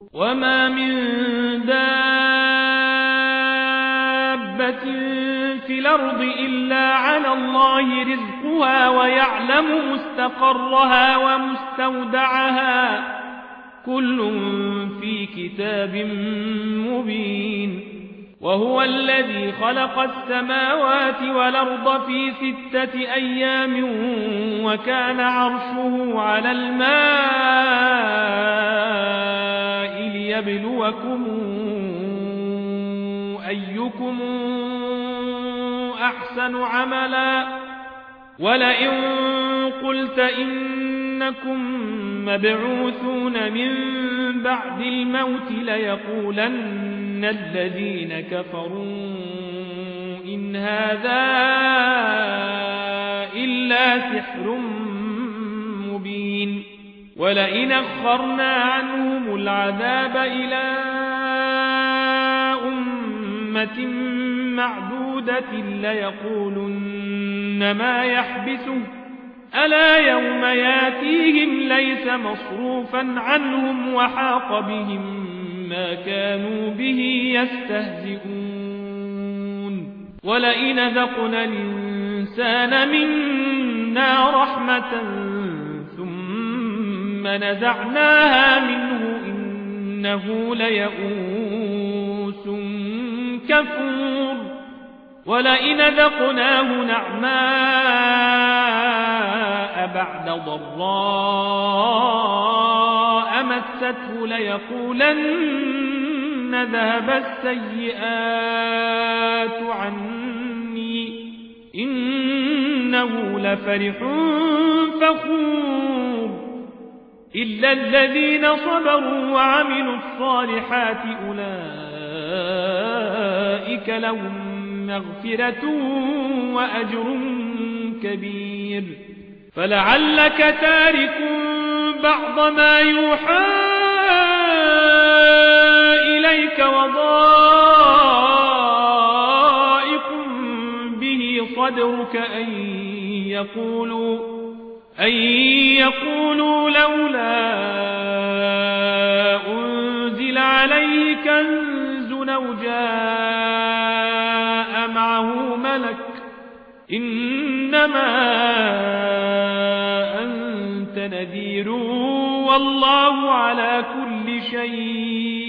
وما من دابة في الأرض إلا على الله رزقها ويعلم مستقرها ومستودعها كل في كتاب مبين وهو الذي خلق السماوات والأرض في 6 أيام وكان عرشه على الماء ليبلوكم أيكم أحسن عملا ولئن قلت إنكم مبعوثون من بعد الموت ليقولن الذين كفروا إن هذا إلا سحر مبين ولئن أخرنا عنهم العذاب إلى أمة معدودة ليقولن ما يحبسه ألا يوم ياتيهم ليس مصروفا عنهم وحاق بهم ما كانوا به يستهزئون ولئن ذقنا الإنسان منا رحمة ثم نزعناها منه إنه ليئوس كفور ولئن ذقناه نعماء بعد ضراء مسته ليقولن ذهب السيئات عني إنه لفرح فخور إلا الذين صبروا وعملوا الصالحات أولئك لهم مغفرة وأجر كبير فلعلك تارك بعض ما يوحى إليك وضائق به صدرك أن يقولوا لولا أنزل عليه كنز أو جاء معه ملك إنما أنت نذير والله على كل شيء